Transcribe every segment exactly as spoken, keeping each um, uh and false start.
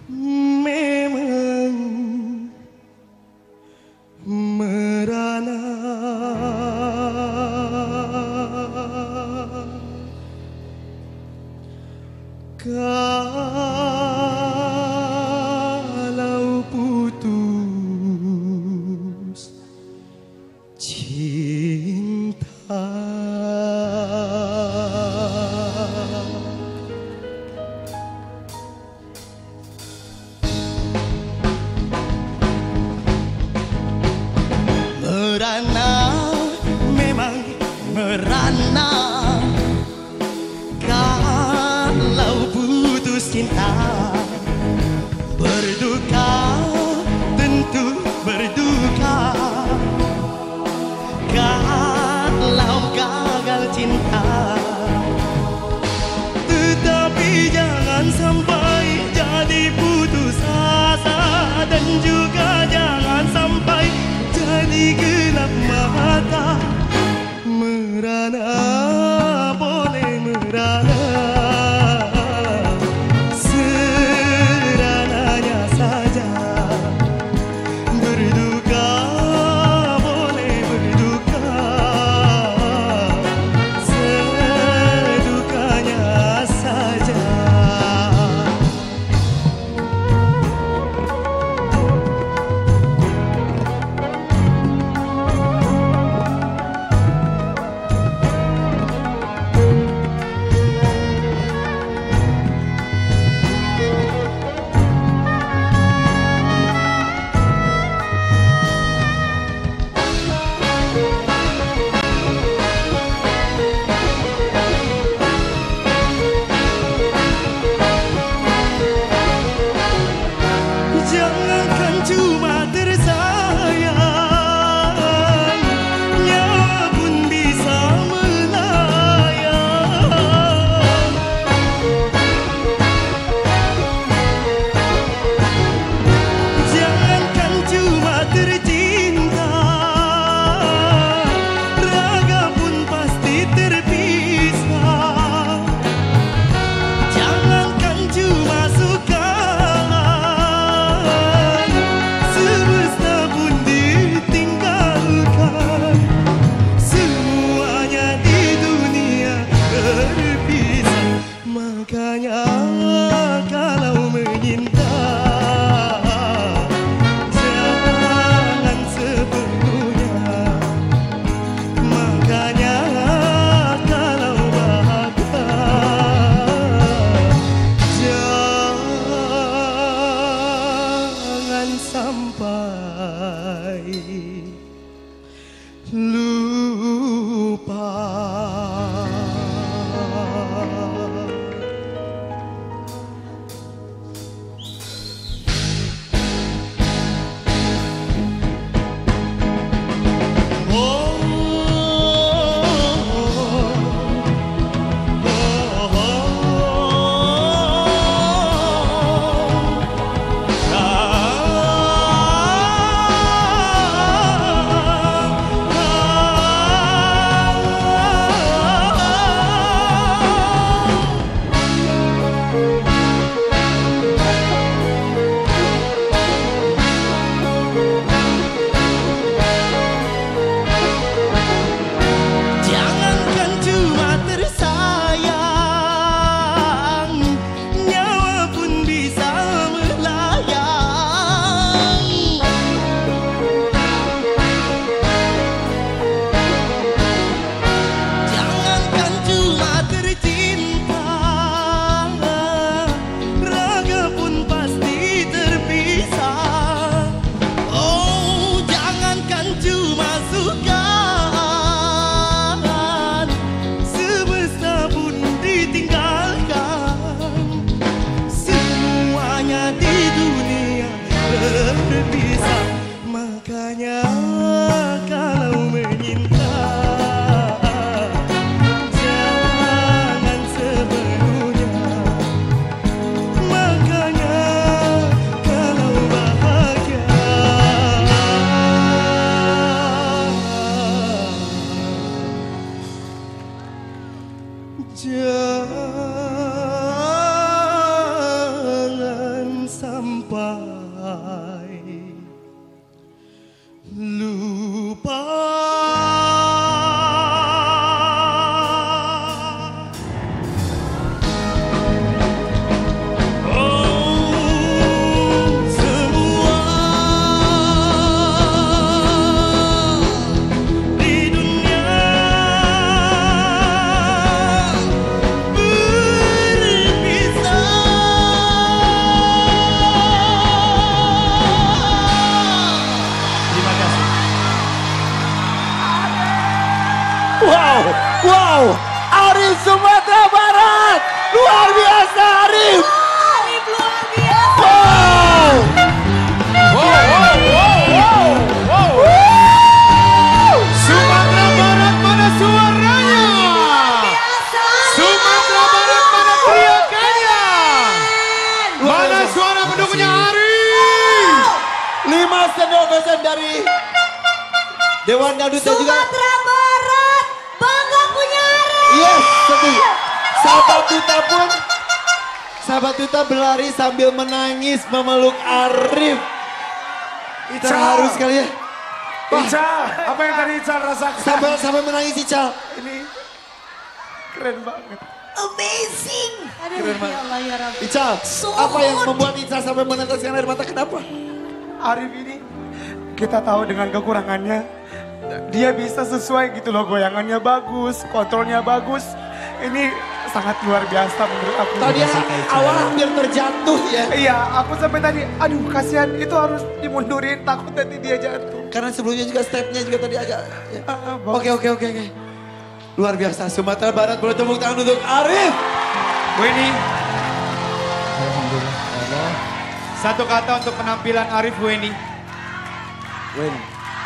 memang merana. Kalau putus cinta, merana, memang merana. Kalau putus cinta, berduka, tentu berduka. Kalau gagal cinta, tetapi jangan sampai jadi putus asa, dan juga jangan sampai jadi gelap mata. Merana, boleh merana, serananya saja. Berduka, boleh berduka, sedukanya saja. Jangankan cuma tersayang, nyawa pun bisa melayang. Jangankan cuma tercinta, raga pun pasti terpisah. Jangankan cuma suka, makanya kalau menyinta, jangan sepenuhnya. Makanya kalau bahagia, jangan sampai lupa. Makanya kalau menyinta, jangan sepenuhnya. Makanya kalau bahagia, jangan sampai sampai lupa. Wow, wow, Arif Sumatera Barat, luar biasa Arif. Arif luar biasa. Wow, wow, wow, wow, wow, wow. Sumatera Barat mana suaranya? Sumatera Barat mana teriakannya? Mana suara pendukungnya Arif? Lima sendok pesan dari Dewan Dangdut dan juga Sumatera Barat, bangga punya Arif. yes, sedih. Sahabat Duta pun, sahabat Duta berlari sambil menangis memeluk Arif. Terharu sekali ya. Ica, apa yang tadi Ica rasakan? Sampai sampai menangis Ica. Ini keren banget. Amazing. Aduh, Keren banget. ya Allah ya Rabbi. Ica, So apa yang hot. membuat Ica sampai meneteskan air mata? Kenapa? Arif ini kita tahu dengan kekurangannya. Dia bisa sesuai gitu loh, goyangannya bagus, kontrolnya bagus. Ini sangat luar biasa menurut aku. Tadi awal hampir terjatuh ya. Iya, aku sampai tadi, aduh kasihan itu harus dimundurin, takut nanti dia jatuh. Karena sebelumnya juga stepnya juga tadi agak. ya. Ah, ah, bagus. Oke oke oke oke. Luar biasa Sumatera Barat, boleh tepuk tangan untuk Arif. Weni. Satu kata untuk penampilan Arif Weni. Wen.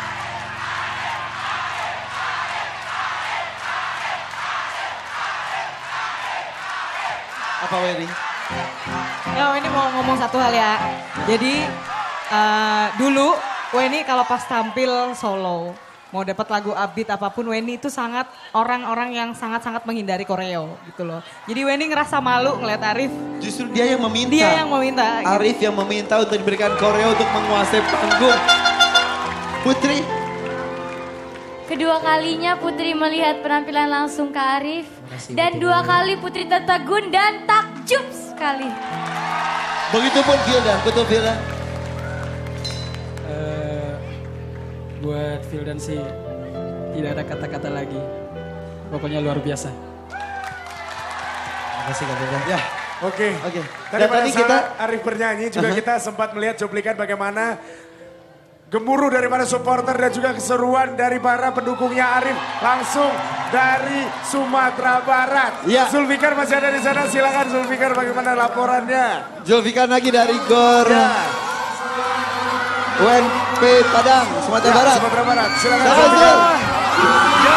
Apa Weni? Ya, Weni mau ngomong satu hal ya. Jadi eh, dulu Weni kalau pas tampil solo, mau dapat lagu upbeat apapun, Weni itu sangat orang-orang yang sangat-sangat menghindari koreo gitu loh. Jadi Weni ngerasa malu ngeliat Arif. Justru dia yang meminta. Dia yang meminta. gitu. Arif yang meminta untuk diberikan koreo untuk menguasai panggung. Putri, Kedua kalinya Putri melihat penampilan langsung ke Arif. Dan dua kali Putri tertegun dan takjub sekali. begitupun Vildan, betul Vildan. Eh, buat Vildan sih tidak ada kata-kata lagi. Pokoknya luar biasa. Makasih Kak Vildan. Ya, Oke. oke. Tadi Dan pada tadi saat kita Arif bernyanyi juga Aha. kita sempat melihat cuplikan bagaimana gemuruh dari para supporter dan juga keseruan dari para pendukungnya Arif langsung dari Sumatera Barat. Ya. Zulfikar masih ada di sana, silakan Zulfikar bagaimana laporannya? Zulfikar lagi dari Gor Ya, U N P Padang, Sumatera ya, Barat. Sumatera Barat. Silakan. Silakan, Zulfikar. Zul.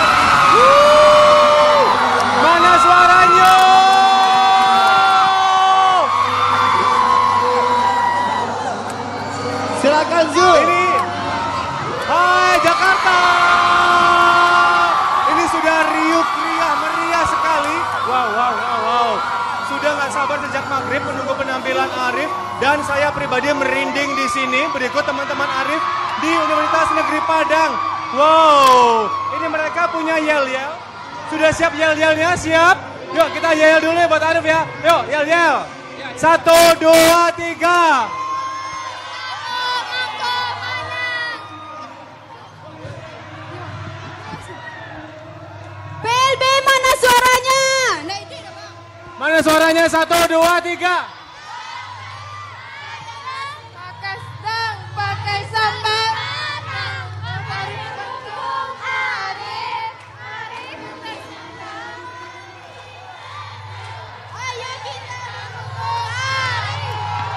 Mana suaranya? Silakan Zul. Ini, hai Jakarta. Ini sudah riuh, meriah, meriah sekali. Wow, wow, wow, wow. Sudah nggak sabar sejak maghrib menunggu penampilan Arif. Dan saya pribadi merinding di sini berikut teman-teman Arif di Universitas Negeri Padang. Wow, ini mereka punya yel-yel. Sudah siap yel-yelnya? Siap? Yuk kita yel dulu ya buat Arif ya. Yuk yel-yel. Satu, dua, tiga. P L B mana suaranya? Nah, ini Mana suaranya? Satu, dua, tiga. pakai sedang, pakai sambal. Ayo kita mendukung Arif.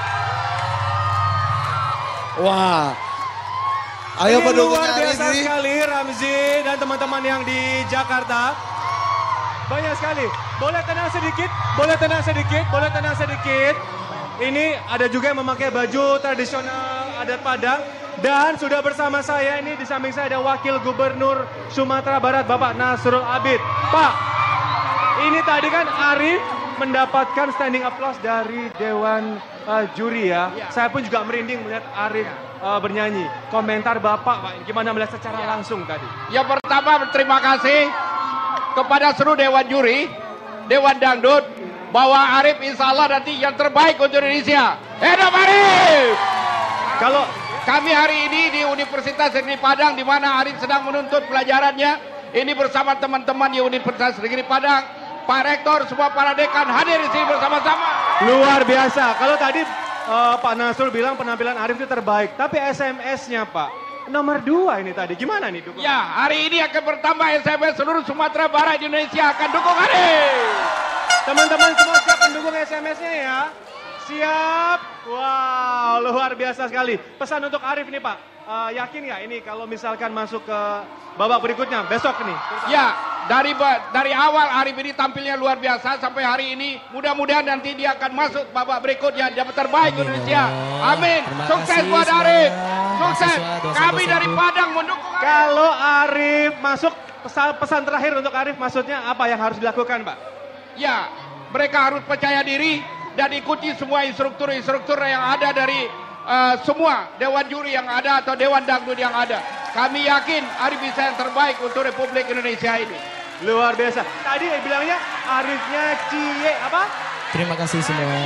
Wah. Ayo Ini pendukungnya luar Arif biasa ini. sekali Ramzi dan teman-teman yang di Jakarta. Banyak sekali. Boleh tenang sedikit, boleh tenang sedikit, boleh tenang sedikit. Ini ada juga yang memakai baju tradisional adat Padang. Dan sudah bersama saya ini di samping saya ada Wakil Gubernur Sumatera Barat Bapak Nasrul Abid. Pak, ini tadi kan Arif mendapatkan standing applause dari Dewan uh, Juri ya. ya. Saya pun juga merinding melihat Arif uh, bernyanyi. Komentar Bapak, Pak, gimana melihat secara ya. langsung tadi? Ya pertama terima kasih kepada seluruh Dewan Juri, Dewan Dangdut, bahwa Arif insya Allah nanti yang terbaik untuk Indonesia. Hidup Arif! Kalau kami hari ini di Universitas Negeri Padang, di mana Arif sedang menuntut pelajarannya, ini bersama teman-teman di Universitas Negeri Padang, Pak Rektor, semua para dekan hadir di sini bersama-sama. Luar biasa. Kalau tadi uh, Pak Nasrul bilang penampilan Arif itu terbaik, tapi S M S-nya Pak nomor dua ini tadi gimana nih dukung? Ya, hari ini akan bertambah S M S seluruh Sumatera Barat di Indonesia akan dukung Arif. Teman-teman semua siap mendukung S M S-nya ya? Siap? Wow, luar biasa sekali. Pesan untuk Arif nih Pak, uh, yakin nggak ini kalau misalkan masuk ke babak berikutnya besok nih? Ya, dari dari awal Arif ini tampilnya luar biasa sampai hari ini. Mudah-mudahan nanti dia akan masuk babak berikutnya dapat terbaik Indonesia. Amin. Sukses buat Arif. Sukses. Kami dari Padang mendukung. Kalau Arif masuk, pesan, pesan terakhir untuk Arif maksudnya apa yang harus dilakukan Pak? Ya, mereka harus percaya diri dan ikuti semua instruktur-instruktur yang ada dari uh, semua Dewan Juri yang ada atau Dewan Dangdut yang ada. Kami yakin Arif bisa yang terbaik untuk Republik Indonesia ini. Luar biasa. Tadi bilangnya Arifnya cie apa? Terima kasih semua.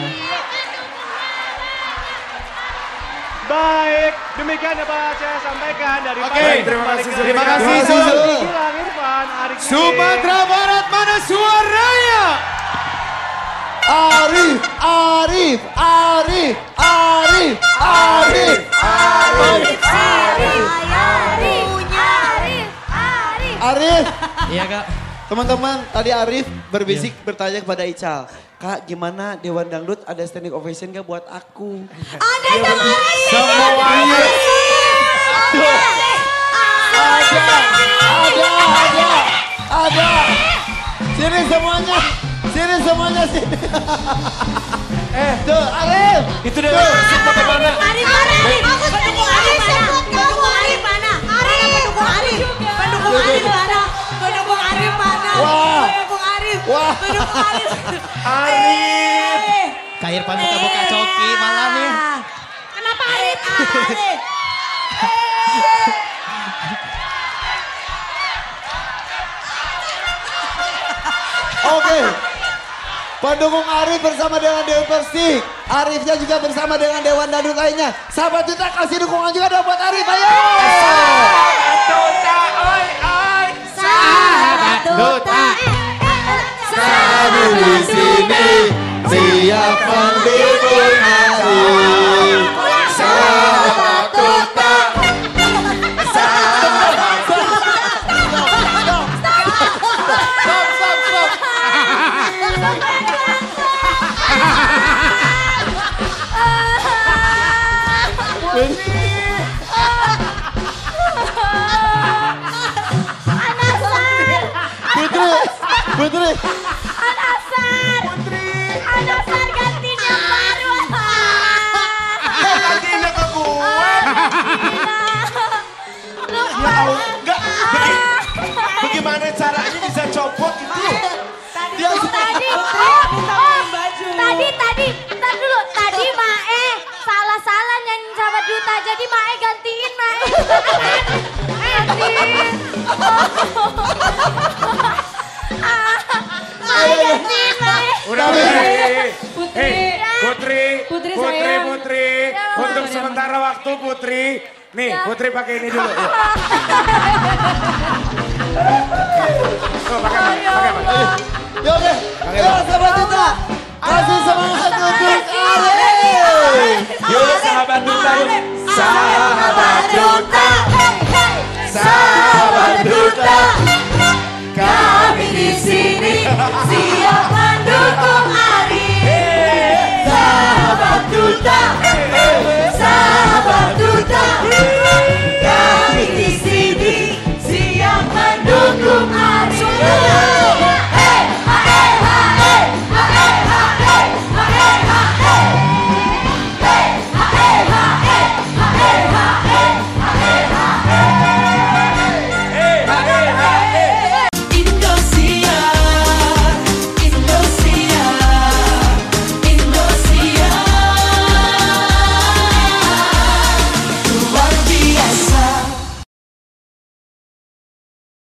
Baik, demikian dapat saya sampaikan dari Oke, okay, terima kasih. Terima kasih, Zul. Sumatera Barat, mana suaranya? Arif, Arif, Arif, Arif, Arif, Arif, Arif, Arif, Arif. Iya kak. Teman-teman, tadi Arif berbisik bertanya kepada Ical. Kak, gimana Dewan Dangdut ada standing ovation gak buat aku? Ada dong Arif. Semuanya. Ada, ada, ada, ada. Sini semuanya. Sini semuanya sini. Eh, tuh Arif. Itu Dewan Persik mau kemana? Arif, Arif. Aku pendukung Arif mana? Pendukung Arif mana? Arif. Pendukung Arif. Pendukung Arif mana? Pendukung Arif mana? Wah. Pendukung Arif. Wah. Pendukung Arif. Arif. Kair pamit buka coki malah nih. Kenapa Arif? Arif. Oke. Pendukung Arif bersama dengan Dewan Persik. Arifnya juga bersama dengan Dewan Dangdut lainnya. Sahabat Duta kasih dukungan juga dong buat Arif. Ayo. Sahabat Duta, oi, oi. Sahabat Duta. Kami di sini siap mendukung Arif. Sahabat Duta. Sahabat Duta. Stop, stop, stop. Putri, Putri. Anasar. Putri. Anasar gantiin yang baru. Gantiin ke gue. Ya Allah, enggak. Bagaimana caranya bisa copot itu? Tadi, tadi, oh, oh, tadi, tadi, bentar dulu. Tadi Mae salah-salah nyanyi Sahabat Duta. Jadi Mae gantiin, Mae. Gantiin. Mae gantiin, Mae. Udah, udah. Putri. Putri, Putri, Putri, sayang. Putri. Untuk sementara waktu Putri. Nih, Putri pakai ini dulu. Yuk. Oh, pakai apa? Pakai apa? Yuk, oke. Yuk, Sahabat Duta. Kasih semangat untuk Arif.